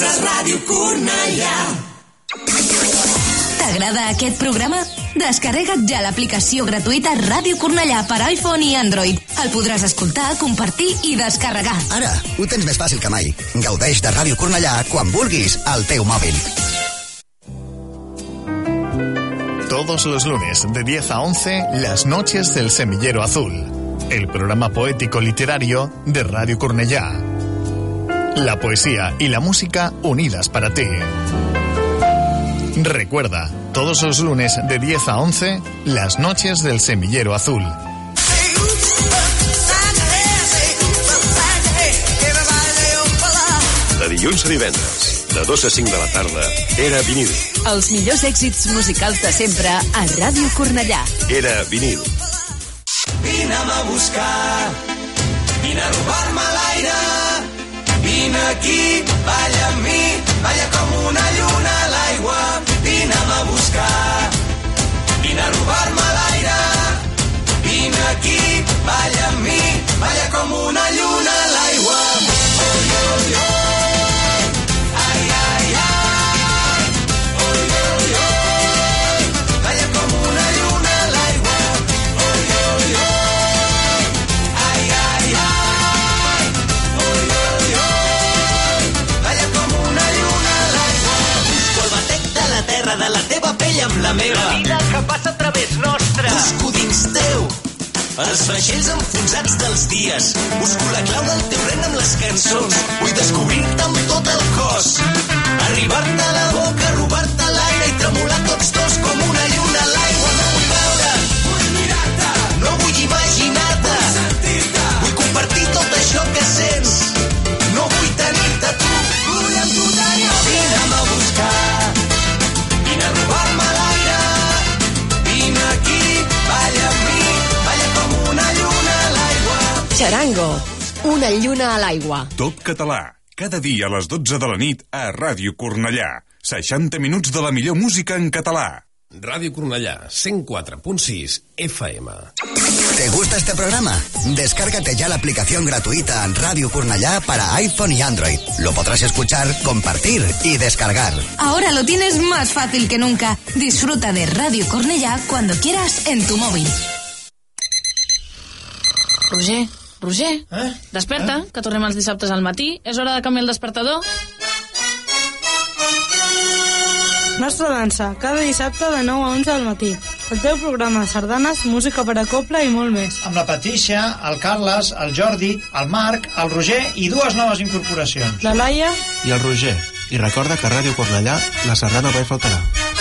nostra Ràdio Cornellà. T'agrada aquest programa? Descarrega't ja l'aplicació gratuïta Ràdio Cornellà per iPhone i Android. El podràs escoltar, compartir i descarregar. Ara, ho tens més fàcil que mai. Gaudeix de Ràdio Cornellà quan vulguis al teu mòbil. Todos los lunes de 10 a 11, Las Noches del Semillero Azul, el programa poético literario de Radio Cornellà. La poesía y la música unidas para ti. Recuerda, todos los lunes de 10 a 11, Las Noches del Semillero Azul. De dilluns a divendres, de 2 a 5 de la tarda, Era Vinil. Els millors èxits musicals de sempre a Ràdio Cornellà. Era Vinil. Vine'm a buscar, vine a robar-me l'aire, vine aquí, balla amb mi, balla com una lluna a l'aigua. Vine'm a buscar, vine a robar-me l'aire, vine aquí, balla amb mi, balla com una lluna a l'aigua. Oi, oi, oi. De la teva pell amb la meva. La vida que passa a través nostre. Busco dins teu els vaixells enfonsats dels dies. Busco la clau del teu ren amb les cançons. Vull descobrir-te amb tot el cos. Arribar-te a la boca, robar-te l'aire i tremolar tots dos com una lluna a l'aigua. No vull veure, vull mirar-te. No vull imaginar-te, vull sentir-te. Vull compartir tot això que sents. No vull tenir-te tu, vull amb tu tenir. Vine'm a buscar, vine a robar-me l'aire, vine aquí, balla amb mi, balla com una lluna a l'aigua. Charango, una lluna a l'aigua. Top català, cada dia a les 12 de la nit a Ràdio Cornellà. 60 minuts de la millor música en català. Ràdio Cornellà, 104.6 FM. ¿Te gusta este programa? Descárgate ya la aplicación gratuita Radio Cornellà para iPhone y Android. Lo podrás escuchar, compartir y descargar. Ahora lo tienes más fácil que nunca. Disfruta de Radio Cornellà cuando quieras en tu móvil. Roger, desperta, que tornem els dissabtes al matí. És hora de canviar el despertador. Nostra dansa, cada dissabte de 9 a 11 del matí. El teu programa de sardanes, música per a cobla i molt més. Amb la Patricia, el Carles, el Jordi, el Marc, el Roger i 2 noves incorporacions. La Laia i el Roger. I recorda que a Ràdio Cornellà la sardana mai faltarà.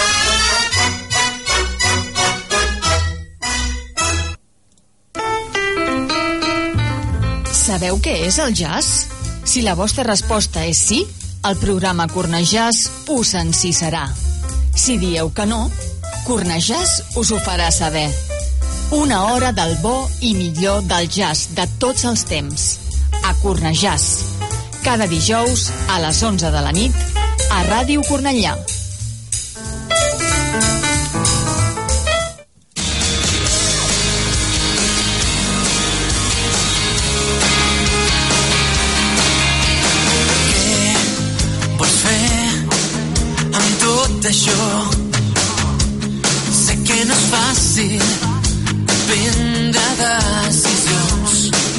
Sabeu què és el jazz? Si la vostra resposta és sí, el programa Cornejàs us enciserà. Si dieu que no, Cornejàs us ho farà saber. Una hora del bo i millor del jazz de tots els temps. A Cornejàs. Cada dijous a les 11 de la nit a Ràdio Cornellà. Això sé que no és fàcil prendre decisions.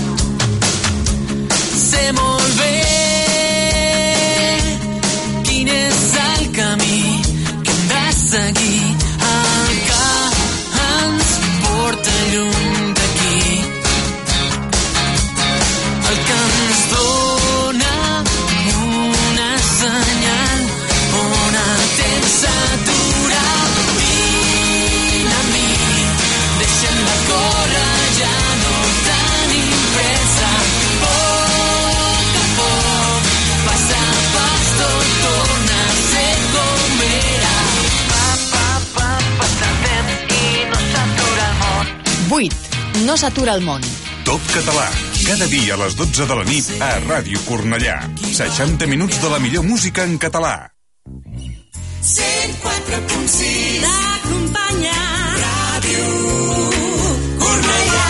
Sé molt bé quin és el camí que hem de seguir, el que ens porta lluny d'aquí, el que ens dona una senyal on el temps s'atura. Vine a mi, deixem de córrer, ja no tenim pressa. Poc a poc, pas a pas, tot torna a ser com era. Passa el temps i no s'atura el món. 8. No s'atura el món. Top català, cada dia a les 12 de la nit a Ràdio Cornellà. 60 minuts de la millor música en català. 104.6 t'acompanya Ràdio Cornellà.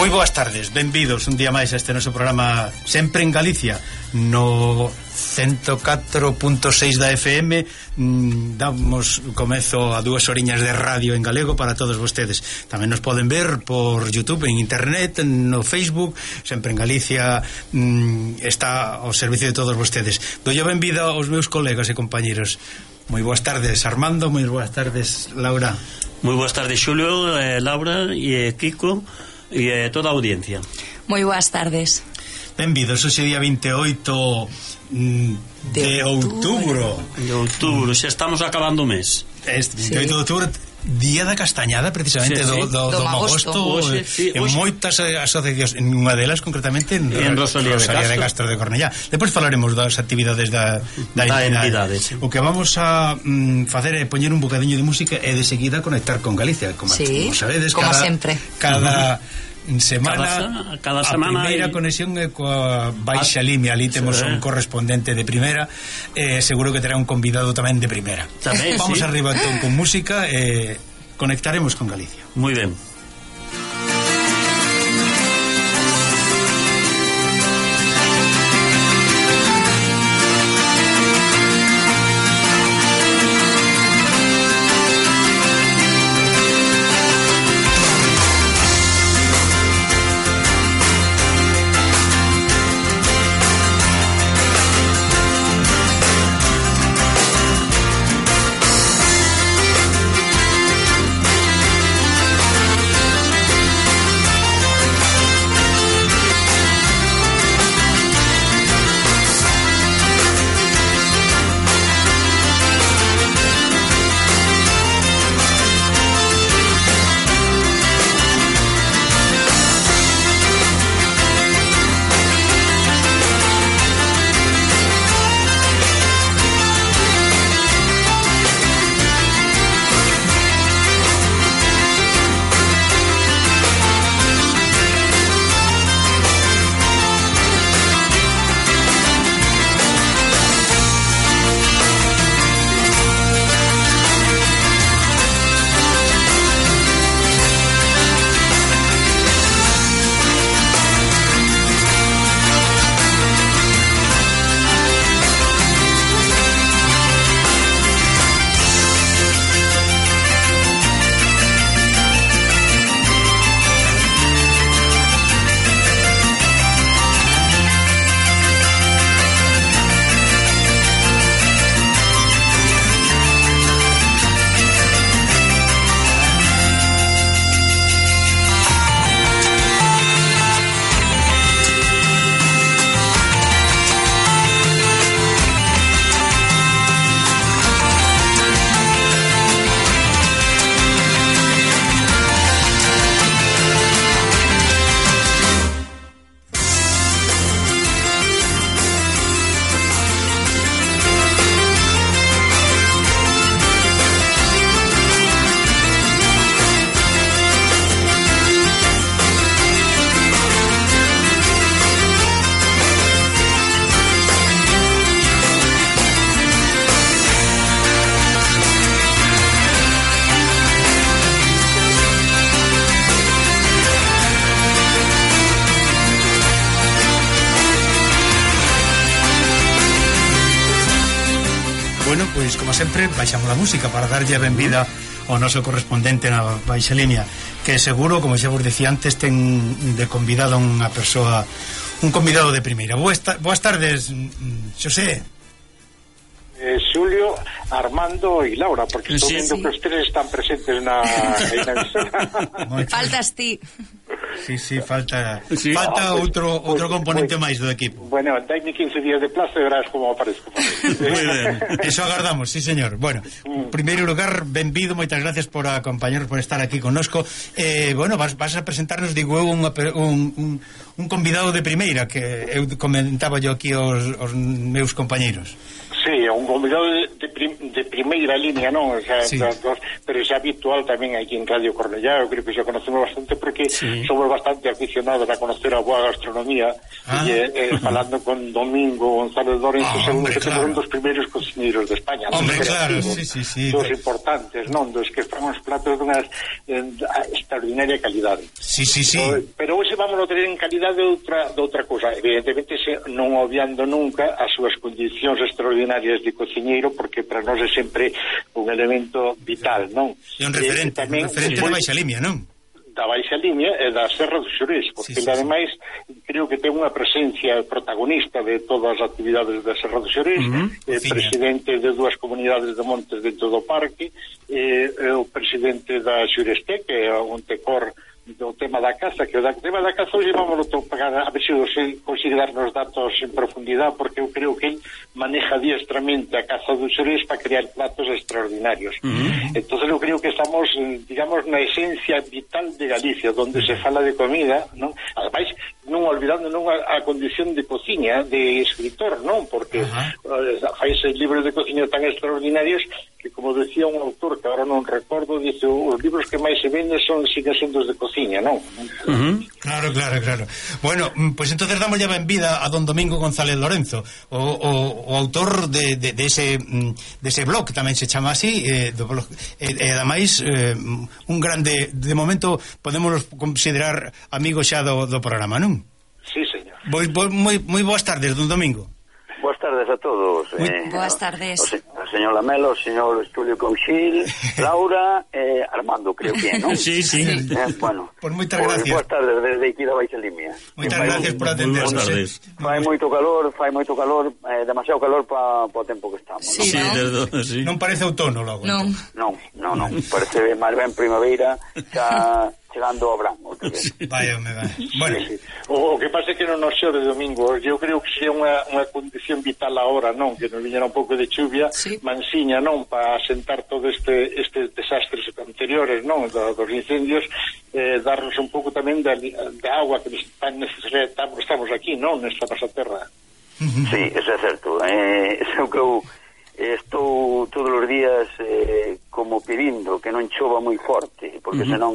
Moi boas tardes, benvidos un día máis a este noso programa Sempre en Galicia, no 104.6 da FM. Damos comezo a 2 horiñas de radio en galego para todos vostedes. Tamén nos poden ver por YouTube, en internet, no Facebook. Sempre en Galicia está ao servicio de todos vostedes. Dolle benvida aos meus colegas e compañeros. Moi boas tardes, Armando. Moi boas tardes, Laura. Moi boas tardes, Xulio, Laura e Kiko e toda a audiencia. Moi boas tardes. Benvidos, hoxe día 28 de outubro. De outubro, xa estamos acabando o mes. Este 28 de outubro, día da castañada, precisamente, do Magosto. En moitas asociacións, en unha delas concretamente en Rosalía de Castro de Cornellá. Depois falaremos das actividades da entidade. O que vamos a facer é poñer un bocadiño de música e de seguida conectar con Galicia, como sabedes, como sempre. Cada semana a primeira conexión é coa Baixa Limia. Ali temos un correspondente de primeira, seguro que terá un convidado tamén de primeira. Vamos arriba entón con música e conectaremos con Galicia. Moi ben. Bueno, pois como sempre baixamos a música para darlle a benvida ao noso correspondente na Baixa Limia, que seguro, como xa vos decía antes, ten de convidado unha persoa, un convidado de primeira. Boas tardes, Xosé. Xulio, Armando e Laura, porque estou vendo que os tres están presentes na faltas ti. Sí, falta outro componente máis do equipo. Bueno, daime 15 días de plazo e verás como aparezco. Moi ben, eso agardamos, sí señor. Bueno, en primeiro lugar, benvido, moitas gracias por acompañarnos, por estar aquí connosco. Bueno, vas a presentarnos, digo eu, un convidado de primeira, que eu comentaba yo aquí aos meus compañeiros. Sí, un convidado de de primeira línea, non? O sea, sí. Pero é habitual tamén aquí en Radio Cornellá, eu creo que xa conocemos bastante porque somos bastante aficionados a conocer a boa gastronomía e falando con Domingo González Lorenzo, segundo que temos un dos primeiros cociñeiros de España. Hombre, claro, sí. Dos importantes, non? Dos que fan os platos dunha extraordinaria calidade. Sí. Pero hoxe vamos a tener en calidade de outra cousa. Evidentemente, non obviando nunca as súas condicións extraordinarias de cociñeiro, porque para nós é sempre un elemento vital, non? E un referente da baixa limia, non? Da baixa limia e da Serra do Xurés, porque ele ademais creo que ten unha presencia protagonista de todas as actividades da Serra do Xurés, presidente de 2 comunidades de montes dentro do parque, o presidente da Xureste, que é un tecor do tema da caza, que o tema da caza hoxe vamos a pagar, a ver se consigue darnos datos en profundidade, porque eu creo que ele maneja diestramente a caza do Xurés para crear platos extraordinarios. Entonces eu creo que estamos, digamos, na esencia vital de Galicia, donde se fala de comida, non? Ademais, non olvidando a condición de cociña, de escritor, non? Porque faise libros de cociña tan extraordinarios que, como decía un autor que agora non recordo, dice, os libros que máis se venden siguen sendo de cociña, non? Claro. Bueno, pues entonces damos ya benvida a don Domingo González Lorenzo, o autor de ese blog, que tamén se chama así, ademais un grande, de momento podemos considerar amigo xa do programa, non? Sí, señor. Moi boas tardes, don Domingo. Boas tardes a todos. Boas tardes. O señor Lamelo, o señor Estulio Conxil, Laura e Armando, creo que, non? Sí. Bueno, pues moitas gracias. Boas tardes desde aquí da Baixa Limia. Moitas gracias por atendernos. Fai moito calor, demasiado calor para o tempo que estamos. Sí, ¿no? Non parece outono logo. Non, parece máis ben primavera, xa chegando ao verán. Vai. Bueno, sí. O que pasa é que non nos xore, Domingo, eu creo que xe unha condición vital agora, non? Que nos viñera un pouco de chuvia, mansiña, non? Para asentar todo este desastres anteriores, non? Dos incendios, darnos un pouco tamén de agua que tan necesaria estamos aquí, non? Nesta nosa terra. Sí, eso é certo. Eso que eu estou todos os días como pedindo que non chova moi forte, porque senón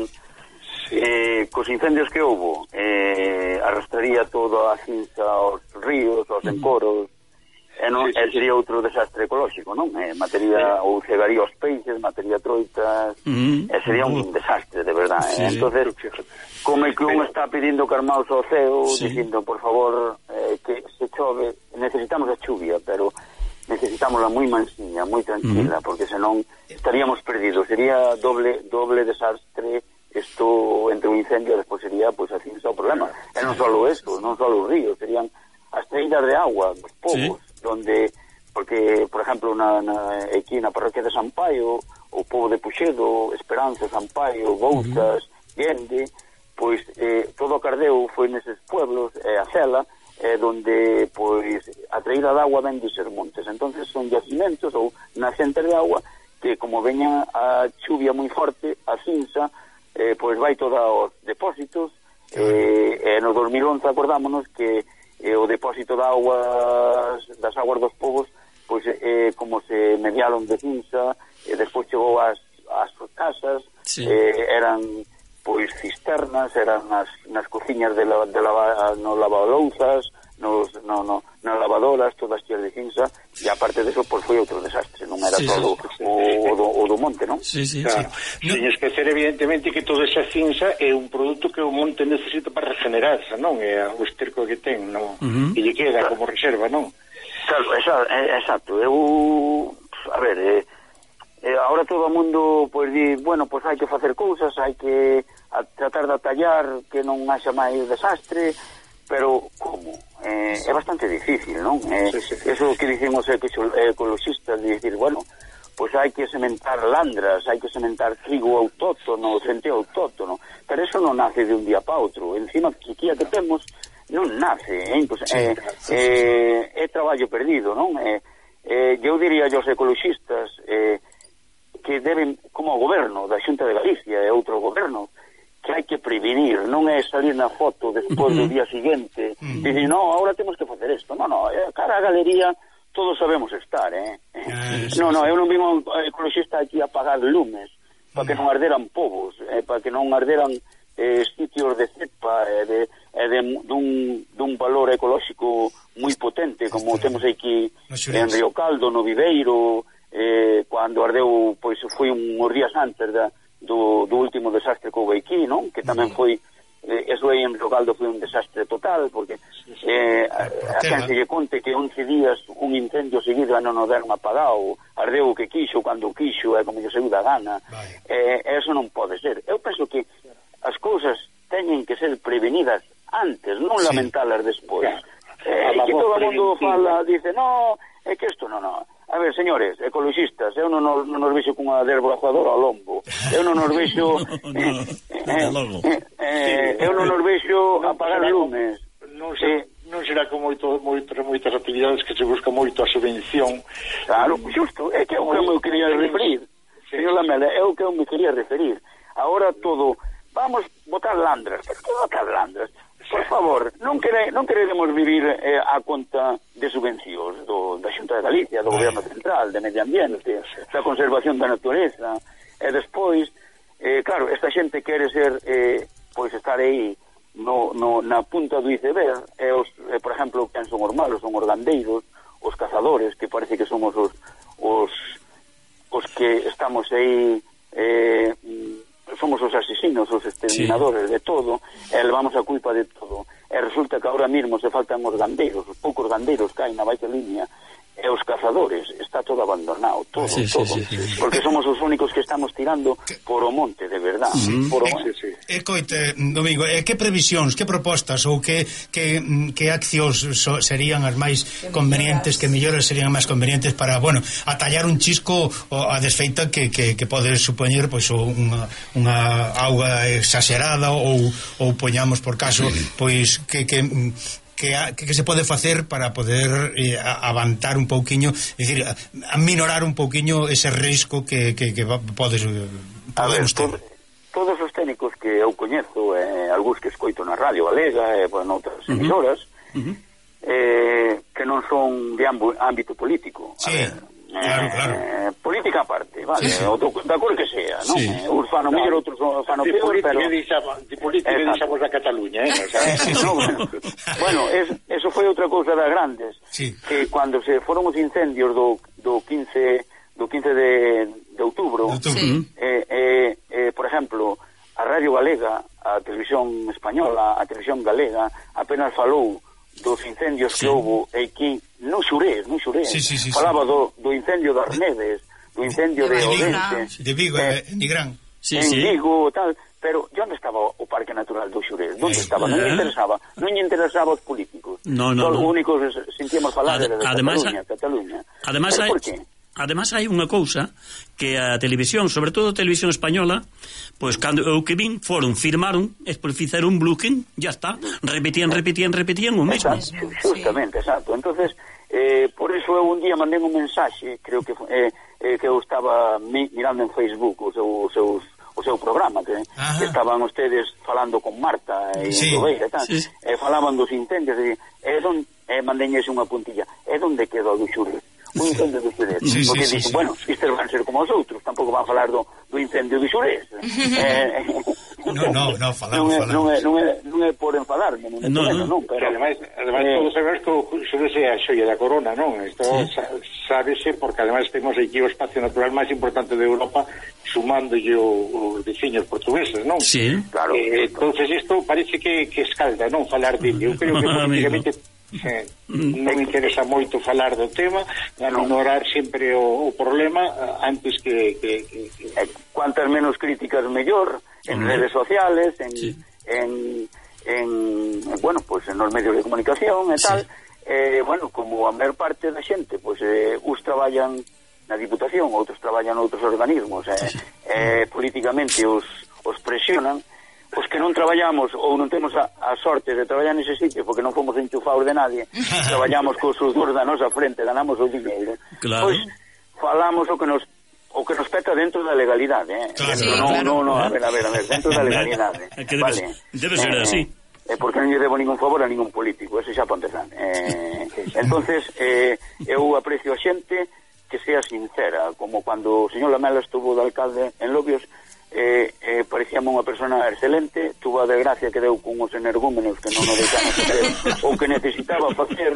cos incendios que houbo arrastraría todo a cinza aos ríos, aos emporos, e sería outro desastre ecolóxico, non? Ou cegaría os peixes, mataría troitas, sería un desastre, de verdad. Entonces, como que un está pedindo calmaos ao ceo, dicindo, por favor, que se chove, necesitamos a chuvia, pero necesitámosla moi mansiña, moi tranquila, porque senón estaríamos perdidos, sería doble desastre. Isto entre un incendio despois sería pois así o problema. E non só eso, non só os ríos, serían as treinas de agua dos povos, donde, porque, por exemplo, aquí na parroquia de San Paio, o povo de Puxedo, Esperanza, San Paio, Bouzas, Guende, pois todo o cardeo foi neses pueblos, a Cela, donde pois a traída de agua ven deses montes. Entonces son yacimentos ou naxentes de agua que, como veña a chuvia moi forte, a cinza, pois vai todos os depósitos, e no 2011 acordámonos que o depósito das aguas dos povos, pois como se mediaron de cinza, despois chegou ás casas, eran pois cisternas, eran nas cociñas no lavalouzas, nas lavadoras, todas cheas de cinza, e aparte de eso, pois foi outro desastre, non era todo o do monte, non? Claro. Sen esquecer, evidentemente, que toda esa cinza é un produto que o monte necesita para regenerarse, non? É o esterco que ten, non? E lle queda como reserva, non? Claro, exacto. A ver, ahora todo o mundo pois di, bueno, pois hai que facer cousas, hai que tratar de atallar que non haxa máis desastre, pero como? É bastante difícil, non? Eso que dicimos ecologistas, de dicir, bueno, pois hai que sementar landras, hai que sementar trigo autóctono, centeo autóctono, pero eso non nace de un día para outro. Encima, que aquí que temos non nace, é traballo perdido, non? Eu diría aos ecologistas que deben, como o goberno da Xunta de Galicia e outro goberno, que hai que prevenir, non é salir na foto despois do día seguinte e dicir, non, agora temos que facer isto, non, cara a galería todos sabemos estar, Non, eu non vim un ecoloxista aquí a apagar lumes para que non arderan povos, para que non arderan sitios de cepa dun valor ecolóxico moi potente, como temos aquí en Río Caldo, no Viveiro, cando ardeu, pois foi uns días antes do último desastre que houve aquí, non? Que tamén foi, eso aí en Río Caldo foi un desastre total, porque a quen se lle conte que 11 días un incendio seguido non o deron apagado, ardeu o que quixo, cando quixo, como lle saiu da gana, eso non pode ser. Eu penso que as cousas teñen que ser prevenidas antes, non lamentalas despois. Que todo o mundo fala, dice, no, é que isto non. A ver, señores, ecologistas, eu non nos vexo cunha derboazadora ao lombo, eu non nos vexo eu non nos vexo apagar lumes. Non será con moitas actividades que se busca moito a subvención. Claro, xusto, é que é o que eu me quería referir. Señor Lamela, é o que eu me quería referir. Ahora todo, vamos botar landras. ¿Por que botar landras? Por favor, non queremos vivir a conta de subvencións da Xunta de Galicia, do Goberno Central, de Medio Ambiente, da conservación da natureza, e despois, claro, esta xente quere ser, pois estar aí na punta do iceberg, por exemplo, quen son os malos, son os gandeiros, os cazadores, que parece que somos os que estamos aí, somos os asesinos, os exterminadores de todo, e levamos a culpa de todo. E resulta que ahora mismo se faltan os gandeiros, os poucos gandeiros que hai na baixa línea, e os cazadores, está todo abandonado, todo. Porque somos os únicos que estamos tirando por o monte, de verdad. Por o monte. Coite, Domingo, que previsións, que propostas ou que accións serían as máis convenientes, que mellores serían máis convenientes para, bueno, atallar un chisco a desfeita que pode supoñer pois unha auga exagerada ou poñamos por caso pois que se pode facer para poder avantar un pouquiño, é dicir, aminorar un pouquiño ese risco que podemos ter. Todos os técnicos que eu coñezo, algúns que escoito na Radio Galega e noutras emisoras, que non son de ámbito político. Claro. Política aparte, vale, da cor que sea, non? Uns fan o mellor, outros fan o peor, pero de política deixamos a Cataluña, Bueno, eso foi outra cousa das grandes, que cando se foron os incendios do 15 de outubro, por exemplo, a Radio Galega, a Televisión Española, a Televisión Galega, apenas falou dos incendios que houve aquí no Xurés, falaba do incendio das Neves, do incendio de Odense, de Vigo, Nigrán, en Vigo, tal, pero onde estaba o Parque Natural do Xurés? Onde estaba? Non lle interesaba aos políticos. Os únicos sentíamos falar de Cataluña. Ademais hai unha cousa que a televisión, sobre todo a televisión española, pois cando o que vin firmaron, fixeron un blocking, ya está, repetían o mesmo. Justamente, exacto. Entonces, por eso eu un día mandei un mensaxe, creo que eu estaba mirando en Facebook o seu programa, que estaban ustedes falando con Marta e Robeira, falaban dos incendios, e mandei unha puntilla, onde quedou o Xurés? O incendio do Xurés, porque dixen, bueno, estes van ser como os outros, tampouco van falar do incendio do Xurés. Non é por enfadarme, non, pero ademais todos sabemos que o Xurés é a xoia da corona, non? Isto sábese porque ademais temos aquí o espacio natural máis importante de Europa, sumándolle os veciños portugueses, non? Sí, claro. Entonces isto parece que escalda, non, falar dele. Eu creo que políticamente non me interesa moito falar do tema, ignorar sempre o problema antes que cuantas menos críticas mellor en redes sociales, bueno, pues en os medios de comunicación e tal, bueno, como a maior parte da xente, pues uns traballan na Diputación, outros traballan noutros organismos, políticamente os presionan. Os que non traballamos ou non temos a sorte de traballar nese sitio porque non fomos enchufados de nadie, traballamos co sudor da nosa frente, ganamos o dinheiro, pois falamos o que nos peta dentro da legalidade, non, a ver, dentro da legalidade, vale, debe ser así, porque non lle debo ningún favor a ningún político, eso xa para empezar. Entonces eu aprecio a xente que sea sincera, como cando o señor Lamela estuvo de alcalde en Lobios, parecíame unha persona excelente, tuvo a desgracia que deu con os energúmenos que non o deixaron facer o que necesitaba facer,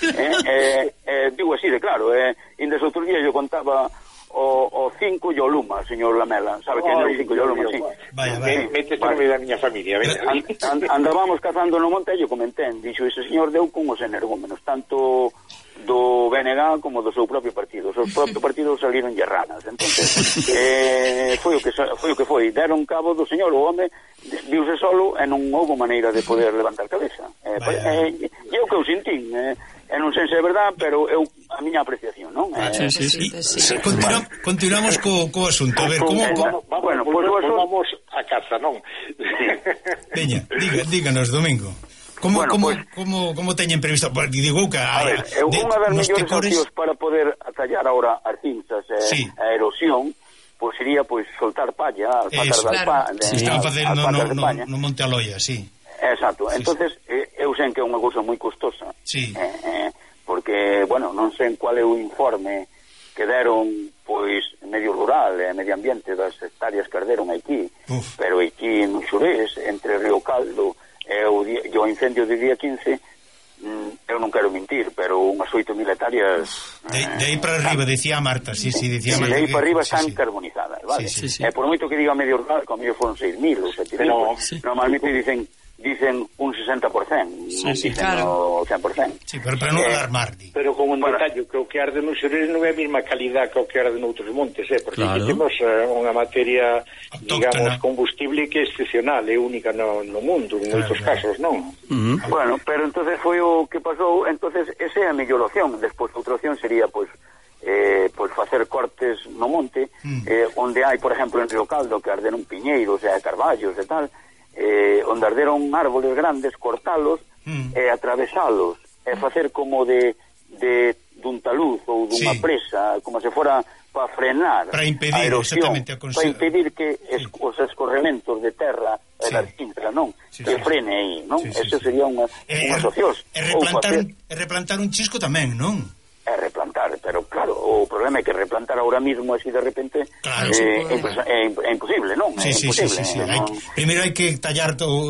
digo así de claro, indes outro día yo contaba o 5 e o Luma, señor Lamela, sabe que é o 5 e o Luma, sí. Vaya. Mete o nome da miña familia. Andábamos cazando no monte e yo comenté, dixo, ese señor deu con os energúmenos, tanto do BNG como do seu propio partido. Os seus propios partidos saliron ranas. Entonces, foi o que foi. Deron cabo do señor, o home viuse solo e non houve maneira de poder levantar cabeza. É o que eu sentín, e non sei se é verdad, pero eu a miña apreciación, non? Sí. Continuamos co asunto. A ver, como... Bueno, vamos a casa, non? Veña, díganos, Domingo. Como teñen previsto? Digo que a ver, unha das mellores opcións para poder atallar ahora as cinzas e a erosión, pois sería soltar palla, alpacas de están facendo no Monte Aloia, sí. Exacto. Entonces, eu sei que é unha cousa moi custosa. Sí. Porque, bueno, non sei qual é o informe que deron medio rural e medio ambiente das hectáreas que arderon aquí, pero aquí no Xurés, entre Río Caldo e o incendio de día 15, eu non quero mentir, pero unhas 8.000 hectáreas de aí para arriba, decía Marta, decía Marta, de aí para arriba están carbonizadas, vale? E por moito que diga medio rural, como foron 6.000 ou 7.000, normalmente dicen un 60%, dicen o 100%. Sí, pero para non alarmar. Pero con un detalle, que o que arde no Xurés non é a mesma calidad que o que arde noutros montes, porque aquí temos unha materia, digamos, combustible que é excepcional, é única no mundo, en moitos casos, non? Bueno, pero entonces foi o que pasou, entonces esa é a mellor opción. Despois outra opción sería, facer cortes no monte, onde hai, por exemplo, en Río Caldo, que arderon piñeiros e carballos e tal, onde arderon árboles grandes, cortalos e atravesalos e facer como dun taluz ou dunha presa, como se fora para frenar a erosión, para impedir que os escorrementos de terra e da cinza, non? Que frene aí, non? Eso sería unha opción. E replantar un chisco tamén, non? É replantar, pero claro, o problema é que replantar ahora mismo así de repente é imposible, non? Sí. Primeiro hai que tallar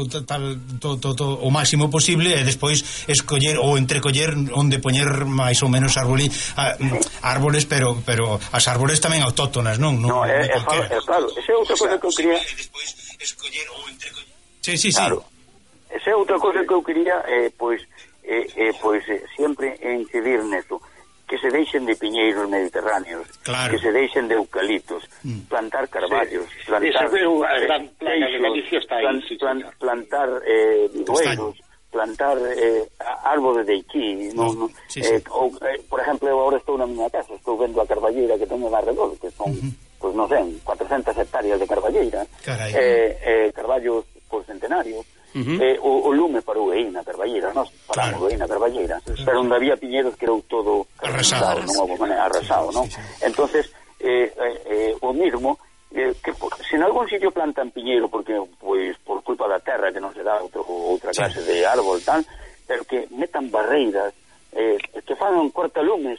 o máximo posible e despois escoller ou entrecoller onde poñer máis ou menos árboles, pero as árboles tamén autóctonas, non? No, é claro, esa é outra cosa que eu quería. Escoller ou entrecoller. Sí. Claro. Esa é outra cosa que eu quería, sempre incidir neso, que se deixen de piñeiros mediterráneos, que se deixen de eucaliptos, plantar carballos, plantar plantar vidueiros, plantar árboles de aquí, por exemplo, eu agora estou na miña casa, estou vendo a carballeira que teño alrededor, que son, non sei, 400 hectáreas de carballeira, carballos por centenario. O lume parou aí na carballeira, nós paramos aí na carballeira, pero onde había piñeros que era todo arrasado, non houve maneira, arrasado, non? Entonces, o mismo, que se en algún sitio plantan piñeiro porque, por culpa da terra que non se dá outra clase de árbol tal, pero que metan barreiras, que fagan cortalumes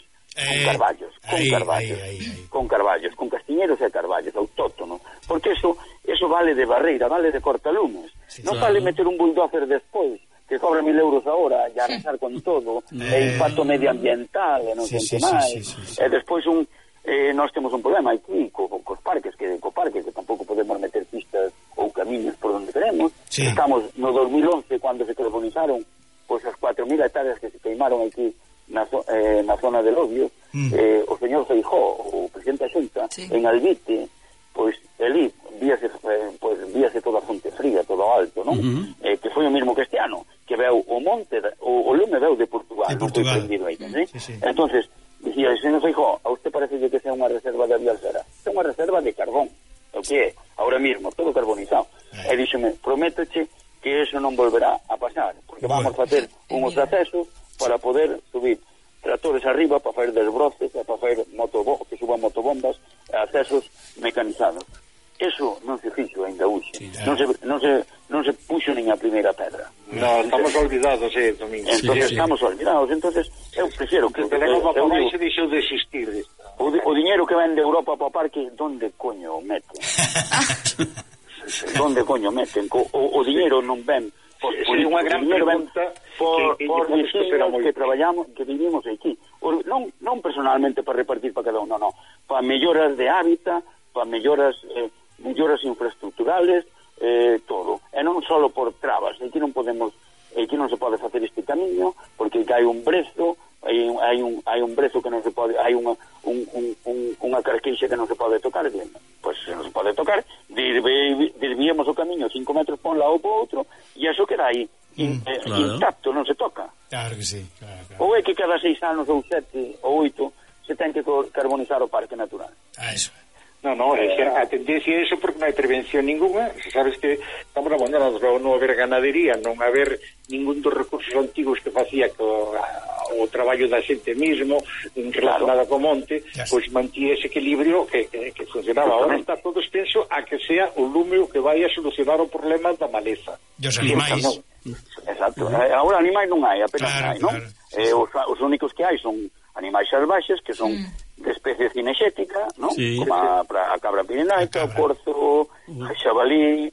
con carballos, con castiñeiros e carballos autóctonos, porque eso vale de barreira, vale de cortalumes. Non vale meter un bulldozer despois que cobra 1.000 euros a hora e arrasar con todo, e impacto medioambiental e non sei que máis. E despois nós temos un problema aquí cos parques, que tampouco podemos meter pistas ou camiños por onde queremos. Estamos no 2011 cando se carbonizaron as 4.000 hectáreas que se queimaron aquí na zona de Lobios, o señor Feijóo, o presidente da Xunta, en Albite, ali víase toda a fonte fría, todo alto, non? Que foi o mesmo que este ano, que veu o monte, o lume veu de Portugal, non foi prendido aí, entonces, dicía, señor Feijóo, a usted parece que sea unha reserva de Avialcera, é unha reserva de carbón, o que é, ahora mismo, todo carbonizado, e díxome, prométoche que eso non volverá a pasar, porque vamos a facer unhos accesos para poder subir tractores arriba para fazer desbroces, para fazer que suban motobombas, accesos mecanizados. eso non se fixo ainda hoxe. Non se puxo nin a primeira pedra. No, estamos olvidados, Domingo. Entonces estamos olvidados. Entonces eu prefiero que... O teléfono para máis se deixou de existir. O diñeiro que ven de Europa para o parque, donde coño meten? Donde coño meten? O diñeiro non ven... É unha gran pregunta por vecinos que traballamos, que vivimos aquí. Non personalmente para repartir para cada uno, no. Para melloras de hábitat, para melloras infraestructurales, todo. E non só por trabas. Aquí non se pode facer este camiño porque hai un brezo, hai un brezo que non se pode, hai unha carqueixa que non se pode tocar, pois se non se pode tocar, desviemos o camiño 5 metros para un lado ou para outro e iso queda aí intacto, non se toca. Claro que sí, claro. Ou é que cada 6 anos ou 7 ou 8 se ten que carbonizar o parque natural. Eso é. No, a tendencia é eso porque non hai prevención ninguna. Sabes que estamos abandonados ao non haber ganadería, non haber ningún dos recursos antigos que facía o traballo da xente mismo relacionado co monte, pois mantía ese equilibrio que funcionaba. Ahora está todo extenso a que sea o lume o que vai a solucionar o problema da maleza. E os animais. Exacto. Agora animais non hai, apenas hai, non? Os únicos que hai son animais salvaxes que son de especie cinexética, ¿no? Sí. Como a cabra pirenaica, o corzo, a xabalí,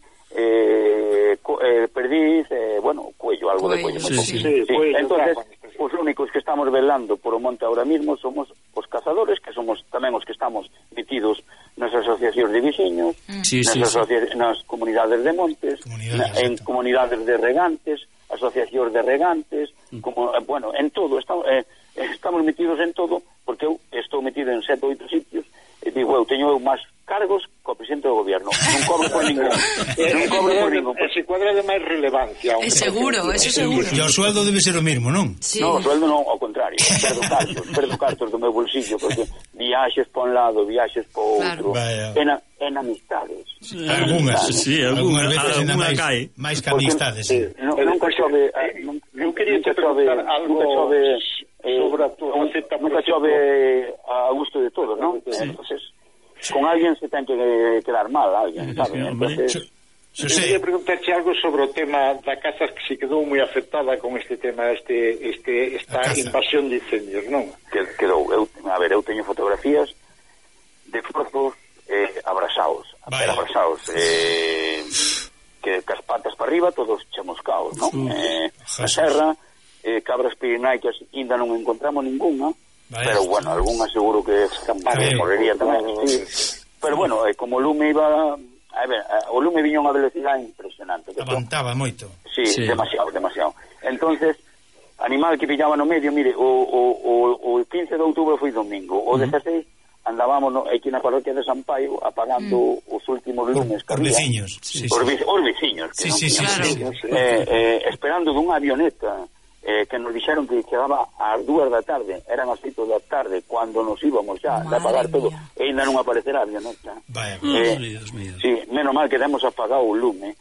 perdiz, cuello, algo de cuello. Sí. Entonces, os únicos que estamos velando por o monte ahora mismo somos os cazadores, que somos tamén os que estamos metidos nas asociacións de veciños, nas comunidades de montes, en comunidades de regantes, asociacións de regantes, en todo, estamos metidos en todo, porque eu estou metido en 7 ou 8 sitios, e digo, eu teño máis cargos co presidente do gobierno, non cobro por ningún. Se cuadra de máis relevancia. É seguro, eso seguro. E o sueldo debe ser o mesmo, non? No, o sueldo non, ao contrario, perdo cartos do meu bolsillo, porque viaxes por un lado, viaxes por outro, en amistades. Algunas veces ainda máis que amistades. Nunca chove, eu quería te preguntar algo sobre a tua faceta. Nunca chove a gusto de todos, non? Entonces, con alguén se ten que quedar mal, alguén, sabe? Entonces, eu quería preguntarche algo sobre o tema da caza que se quedou moi afectada con este tema, esta invasión de incendios, non? Quedou, eu teño fotografías de forzos abrasados, que cas patas para arriba, todos chamuscados, non? Na serra, cabras pirinaicas ainda non encontramos ninguna, pero algunha seguro que morrería tamén. Pero como o lume iba... o lume viña a unha velocidade impresionante. Avantaba moito. Sí, demasiado. Entonces, animal que pillaba no medio, mire, o 15 de outubro foi domingo, o 16 andábamos aquí na parroquia de San Paio apagando os últimos lumes. Os veciños. Os veciños. Esperando dunha avioneta que nos dixeron que quedaba ás 2 da tarde, eran as 8 da tarde, cando nos íbamos xa a apagar todo, e ainda non aparecerá a avioneta. Sí, menos mal que demos apagado o lume.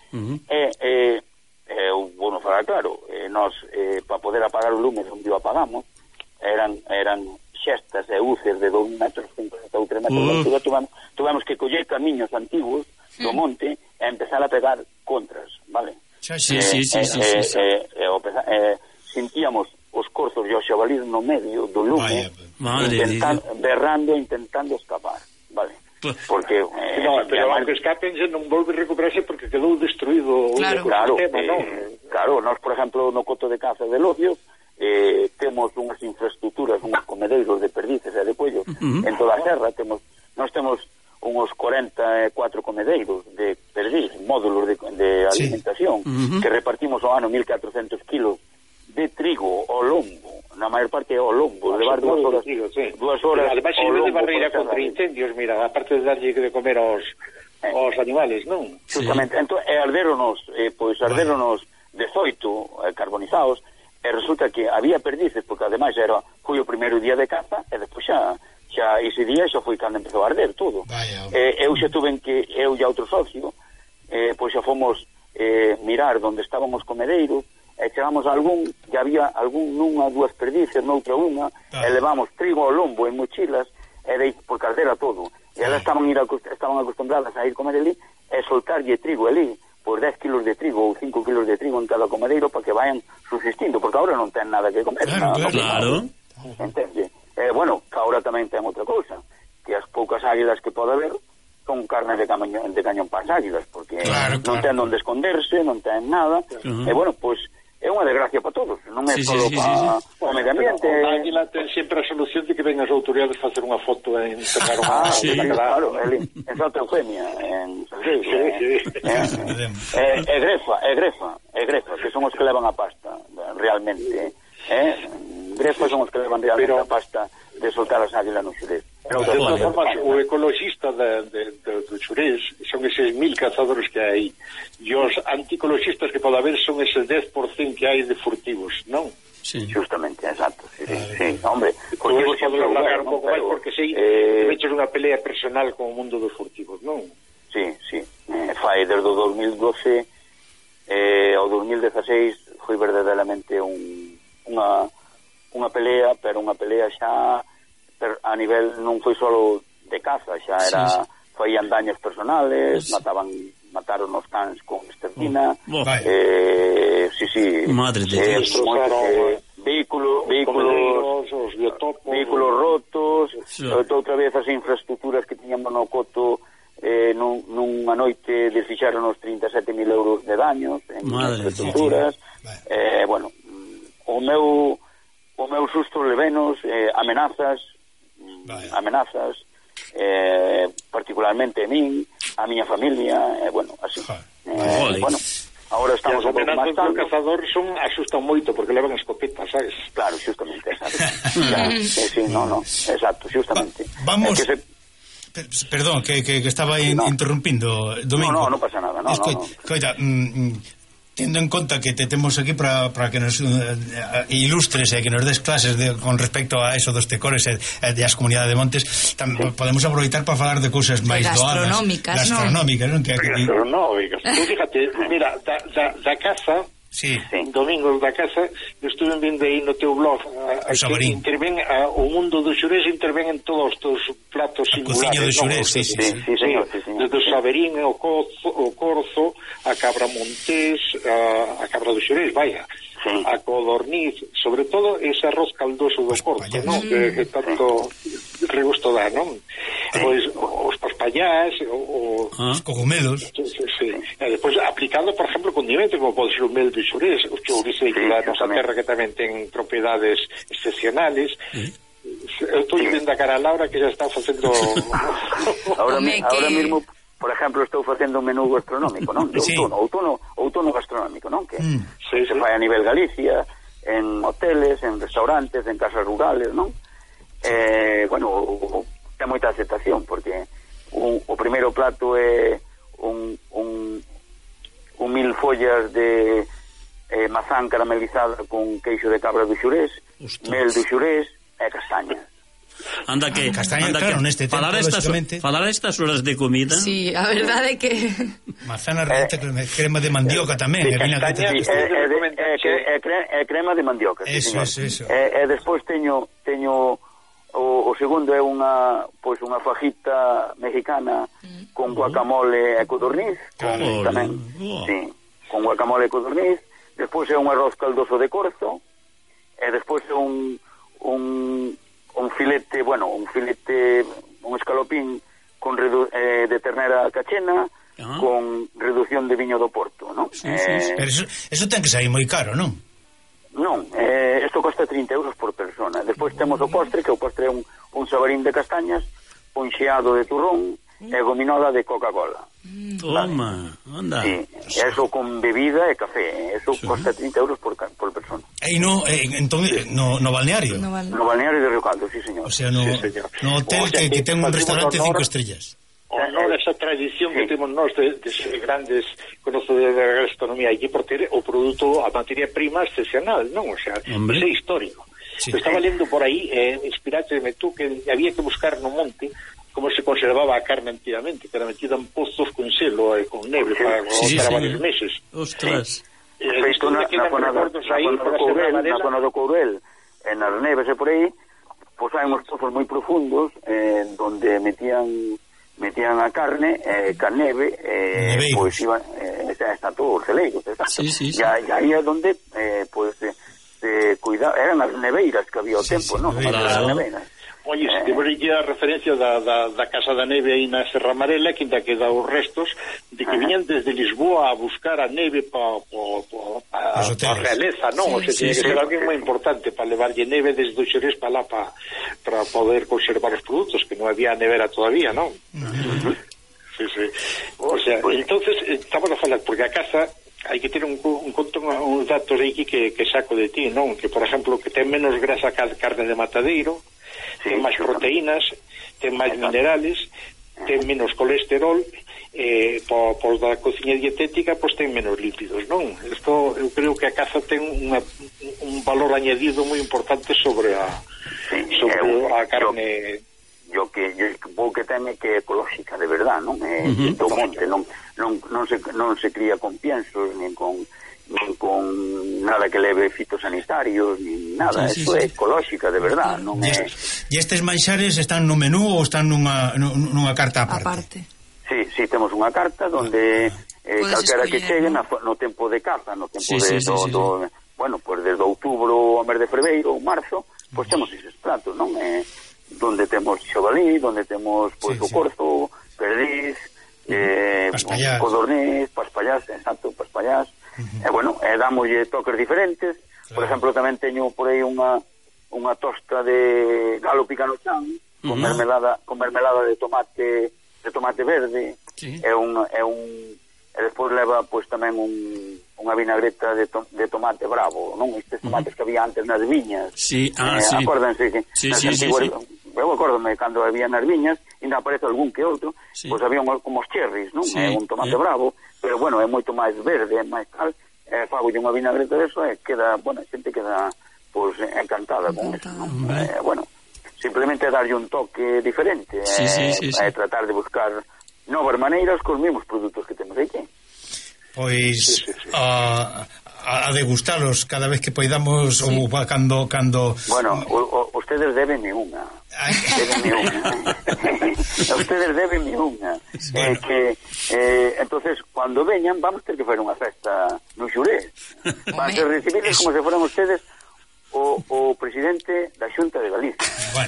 Bueno, para claro, nós, para poder apagar o lume onde o apagamos, eran xestas e uces de 2 metros, 50 ou 3 metros, tuvemos que coller camiños antigos do monte e empezar a pegar contras, vale? Sí. Sentíamos os corzos e os xabalís no medio do lume, berrando e intentando escapar, vale? Porque pero aunque escapen non volve a recuperarse porque quedou destruído. Claro, nós por exemplo no coto de caza de Locio temos unhas infraestructuras, unhos comedeiros de perdices e de pollos en toda a serra, nós temos uns 44 comedeiros de perdiz, módulos de alimentación que repartimos ao ano 1.400 kilos de trigo ao lombo, na maior parte ao lombo, levar 2 horas. Ademais, sirve de barreira contra incendios, mira, aparte de darlle de comer aos animales, non? Justamente, entón, arderonos 18 carbonizados, e resulta que había perdices, porque ademais foi o primeiro día de caza, e despois xa ese día xa foi cando empezou a arder todo. Eu xa tuve que, eu e outro socio, pois xa fomos mirar onde estaban os comedeiros, e chegamos a algún, e había algún nunha, 2 perdices, noutra unha, e levamos trigo ao lombo en mochilas, por cartera todo. E elas estaban acostumbradas a ir comer ali e soltarlle trigo ali, por 10 kilos de trigo ou 5 kilos de trigo en cada comedeiro para que vayan subsistindo, porque agora non ten nada que comer. Claro. Entende? Bueno, que agora tamén ten outra cousa, que as poucas águilas que pode haber son carne de cañón para as águilas, porque non ten onde esconderse, non ten nada, e bueno, pois é unha desgracia para todos, non é só para o medio ambiente. A águila ten sempre a solución de que vengan as autoridades facer unha foto e enterrar unha claro, en Santa Eufemia, en Salgueiro. É Grefa, que son os que levan a pasta, realmente. Grefa son os que levan realmente a pasta de soltar as águilas no Xurés. De todas formas, o ecologista do Xurés son eses 1000 cazadores que hai, e os anticologistas que pode haber son eses 10% que hai de furtivos, non? Sí. Justamente, exacto. Sí, hombre, furtivos podes alargar un pouco máis porque sei que meches unha pelea personal con o mundo dos furtivos, non? Sí. Fai desde o 2012 ao 2016 foi verdadeiramente unha pelea, pero unha pelea xa a nivel, non foi só de caza, xa era faían daños personales, mataron os cans con esterquina, madre de Dios, vehículos rotos, outra vez as infraestructuras que tiñamos no coto nunha noite desfixaron os 37.000 euros de daños en infraestructuras. Bueno, o meu susto levenos, amenazas, particularmente a min, a miña familia, bueno, así. Bueno, agora estamos un pouco máis tanto. Os cazador asustan moito porque levan escopetas, sabes? Claro, justamente, exacto. Exacto, justamente. Vamos... Perdón, que estaba interrumpindo, Domingo. No pasa nada, Coita, tendo en conta que te temos aquí para que nos ilustres e que nos des clases con respecto a eso dos tecores e das comunidades de montes, podemos aproveitar para falar de cousas máis doadas, gastronómicas, non? Gastronómicas. Fíjate, mira, da caza, Domingos da Casa, estuve vendo aí no teu blog que interven o mundo do Xurés, interven en todos os platos singulares. A cociña do Xurés, sí, señor. Desde o Saberín, o Corzo, a Cabra Montés, a Cabra do Xurés, vaya, a Codorniz, sobre todo ese arroz caldoso do Corzo, non? Que tanto regusto dá, non? Pois os paspallás, os cogumelos. E depois aplicando, por exemplo, condimentos como pode ser o mel de Xurés, o chourizo da nosa terra que tamén ten propiedades excepcionales. Eu estou vendo a cara a Laura que já está facendo ahora mesmo, por exemplo, estou facendo un menú gastronómico, non? Outono gastronómico, non? Que se fai a nivel Galicia, en hoteles, en restaurantes, en casas rurales, non? Bueno, ten moita aceptación porque o primeiro plato é un 1000 follas de mazán caramelizada con queixo de cabra do Xurés, mel do Xurés e castaña. Anda que neste tempo, falar a estas horas de comida. Sí, a verdade é que manzana reta, crema de mandioca tamén, é crema de mandioca. Eso. E despois teño o segundo é unha fajita mexicana con guacamole e codorniz, tamén, con guacamole e codorniz. Despois é un arroz caldoso de corzo, e despois é un filete, un escalopín con de ternera cachena con reducción de viño do Porto, non? Pero eso ten que sair moi caro, non? Non, isto costa 30 euros por persona. Despois temos o postre, que o postre é un sabarín de castañas, un xeado de turrón e gominola de Coca-Cola. Toma, anda. Sí, eso con bebida e café. Eso costa 30 euros por persona. E no balneario? No balneario de Río Caldo, sí, señor. O sea, no hotel que ten un restaurante 5 estrellas. Honor esa tradición que temos nós de ser grandes conocedores da gastronomía aquí por ter o produto, a materia prima excepcional, non? O sea, é histórico. Estaba lendo por aí, inspiráteme tú, que había que buscar no monte como se conservaba a carne antigamente, que era metida en pozos con selo e con neble para varios meses. Ostras. Feito na zona do Courel, nas neves e por aí, pois hai uns pozos moi profundos donde metían a carne ca neve, pois iban está todo os celeiros, exacto. E aí é donde pois se cuidaba, eran as neveiras que había o tempo, non? As neveiras. Oye, se te vería a referencia da Casa da Neve aí na Serra Amarela, que ainda queda os restos de que viñan desde Lisboa a buscar a neve para a realeza, non? O sea, tiene que ser alguén moi importante para levarlle neve desde o Xerés para lá para poder conservar os produtos, que non había nevera todavía, non? Sí. O sea, entonces estamos a falar, porque a casa hai que ter uns datos aí que saco de ti, non? Que, por exemplo, que ten menos grasa que a carne de matadeiro, ten máis proteínas, ten máis minerales, ten menos colesterol, por da cociña dietética, pois ten menos lípidos, non? Isto, eu creo que a caza ten un valor añadido moi importante sobre a carne. Yo que teme que é ecolóxica de verdad, non? Do monte, non se cría con piensos, nin con nada que leve fitosanitarios, nin nada, eso é ecolóxica de verdad, non é... E estes manxares están no menú ou están nunha carta aparte? Sí, temos unha carta donde calquera que chegue no tempo de caza, no tempo bueno, pues desde outubro ao mes de febreiro ou marzo, pois temos eses platos, non? Donde temos xovalí, donde temos pois o corzo, perdiz, codorniz, paspallás, exacto, paspallás. Bueno, damoslle toques diferentes. Por exemplo, tamén teño por aí unha tosta de galo picano chan con mermelada de tomate verde. E despois leva pois tamén unha vinagreta de tomate bravo, non? Estes tomates que había antes nas viñas. Acórdense que eu acórdome cando había nas viñas, ainda aparece algún que outro, pois había como os cherries, non? Un tomate bravo, pero bueno, é moito máis verde, é máis tal, fagolle unha vinagreta de eso e queda, bueno, a xente queda pois encantada con eso, non? Bueno, simplemente darlle un toque diferente, tratar de buscar novas maneiras cos mesmos produtos que temos aquí. Pois a degustalos cada vez que poidamos ou cando... Bueno, ustedes débenme unha. Ustedes débenme unha. Entonces, cuando veñan, vamos ter que fazer unha festa no Xurés. Van a recibirles como se fueran ustedes o presidente da Xunta de Galicia.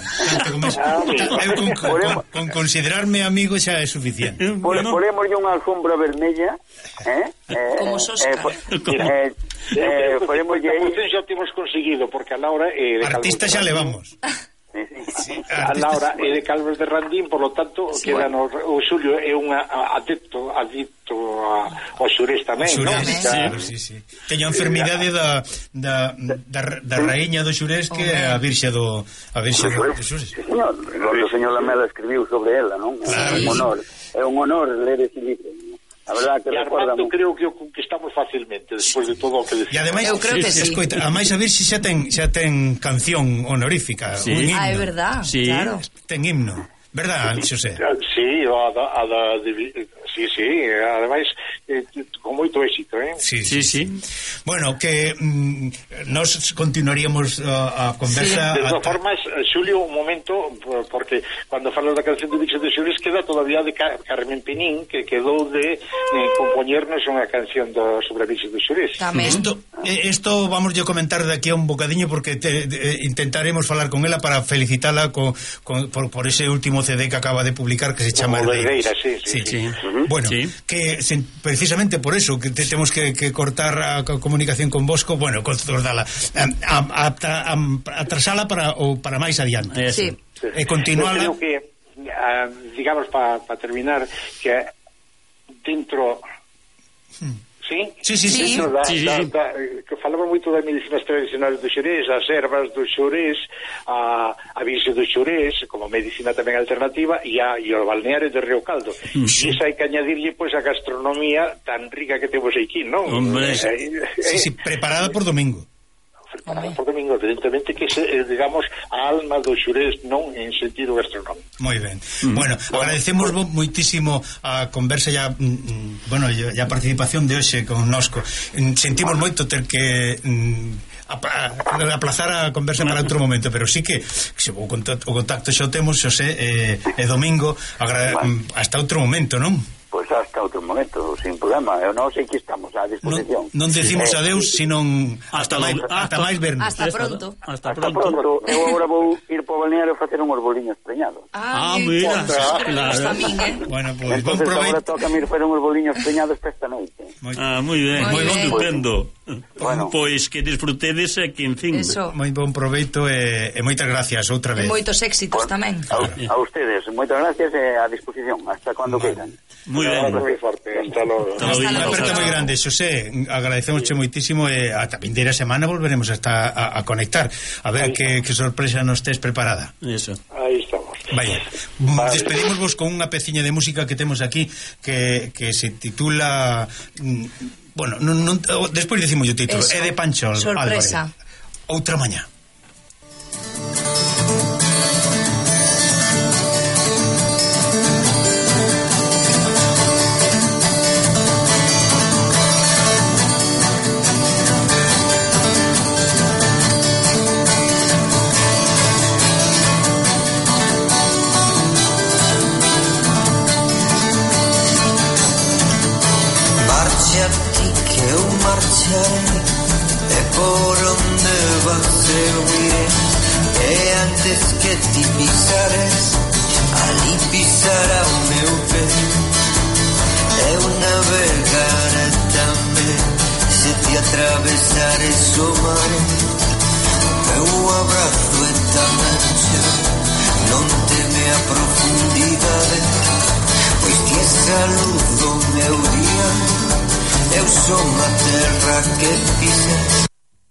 Bueno, con considerarme amigo xa é suficiente. Polemoslle unha alfombra vermella, como Sosca. Polemoslle aí. Xa temos conseguido, porque a Laura artista xa levamos. A Laura é de Calvos de Randín, por lo tanto, o Xulio é un adicto ao Xurés tamén, non? Sí. Teño a enfermidade da raíña do Xurés, que é a Virxe do Xurés. O señor Lamela escribiu sobre ela, non? É un honor ler ese libro. A verdad que Armando creo que o conquistamos facilmente despois de todo o que decimos. E ademais, escoita, a máis a Virxe xa ten canción honorífica, un himno. É verdad, claro. Ten himno, verdad, Xosé? Sí, ademais con moito éxito, Sí. Bueno, que nos continuaríamos a conversa. De todas formas, Xulio, un momento, porque cuando falas da canción de Virxe de Xurés queda todavía de Carmen Penín, que quedou de compoñernos unha canción sobre a Virxe de Xurés. Isto vamos a comentar de aquí a un bocadiño, porque intentaremos falar con ela para felicitala por ese último CD que acaba de publicar, que se chama Herdeira. Sí. Bueno, que precisamente por eso que temos que cortar a comunicación con Bosco, bueno, cortala, atrasala para máis adiante. E continuala. Eu creo que, digamos, para terminar, que dentro... Sí. Que falamos moito das medicinas tradicionais do Xurés, as ervas do Xurés, a Virxe do Xurés como medicina tamén alternativa, e o balneario de Río Caldo. E iso hai que añadirlle pois a gastronomía tan rica que temos aquí, non? Preparada por Domingo. Por Domingo, evidentemente, que é, digamos, a alma do Xurés, non en sentido gastronómico. Moi ben. Bueno, agradecemos moitísimo a conversa e a participación de hoxe con Nosco. Sentimos moito ter que aplazar a conversa para outro momento, pero sí que se o contacto xa o temos, Xosé e Domingo, hasta outro momento, non? Pois hasta outro momento, sin problema. Eu non sei que estamos a disposición. Non decimos adeus, senón hasta máis vernos. Hasta pronto. Hasta pronto. Eu agora vou ir para o balneario a facer uns boliños preñados. Mira, claro. Bueno, pois bon proveito. Agora toca ir facer uns boliños preñados para esta noite. Moi ben, moi bon, estupendo. Bueno, pois que disfrutedes aquí, en fin. Moi bon proveito e moitas gracias outra vez. Moitos éxitos tamén. A ustedes, moitas gracias e a disposición, hasta cando queiran. Moi ben. Moi forte, hasta logo. Unha aperta moi grande, Xosé, agradecemosche moitísimo e a vindeira semana volveremos a conectar, a ver que sorpresa nos tes preparada. Eso. Aí estamos. Vaya, despedimosvos con unha peciña de música que temos aquí que se titula bueno, despois decimos o título, é de Pancho sorpresa Álvarez. Outra mañá. E por onde vas eu iré, e antes que ti pisares, ali pisará o meu pé. Eu navegaré tamén, se te atravesares o mar. Meu abrazo é tan ancho, non teme a profundidade, pois ti és a luz do meu día. Eu son a terra que pisas,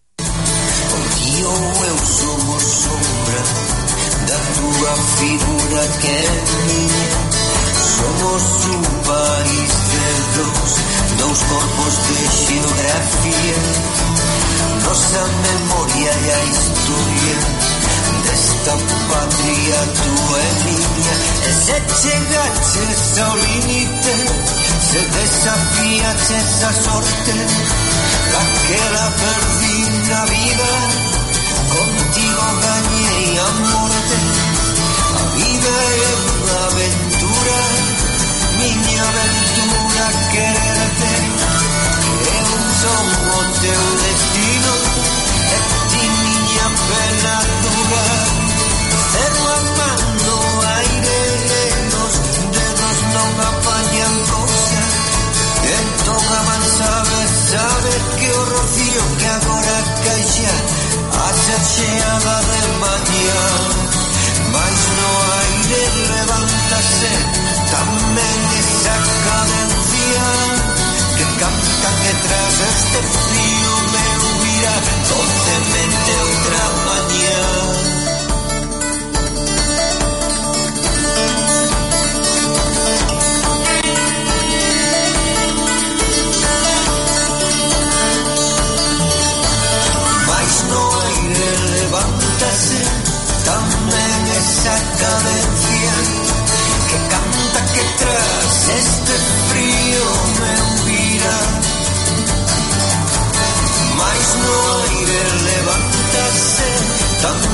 o tío eu somos sombra da tua figura que é miña. Somos un país de dous corpos de xeografía. Nosa memoria e a historia desta patria tua e miña. E se chegaches ao límite, se desafíaches a sorte, daquela perdí na vida, contigo gañei a morte. A vida é unha aventura, miña aventura quererte. Eu son o teu destino, e ti miña pena dura. Cero a mano, aire, os dedos non apañan cousa. Toca man sabe que o rocío que agora caixa hace cheada de mañá. Mais no aire levántase tamén esa cadencia que canta que tras este frío meu vira docemente outra mañá. Tamén esa cadencia que canta que tras este frío me vira. Mais no aire levántase tamén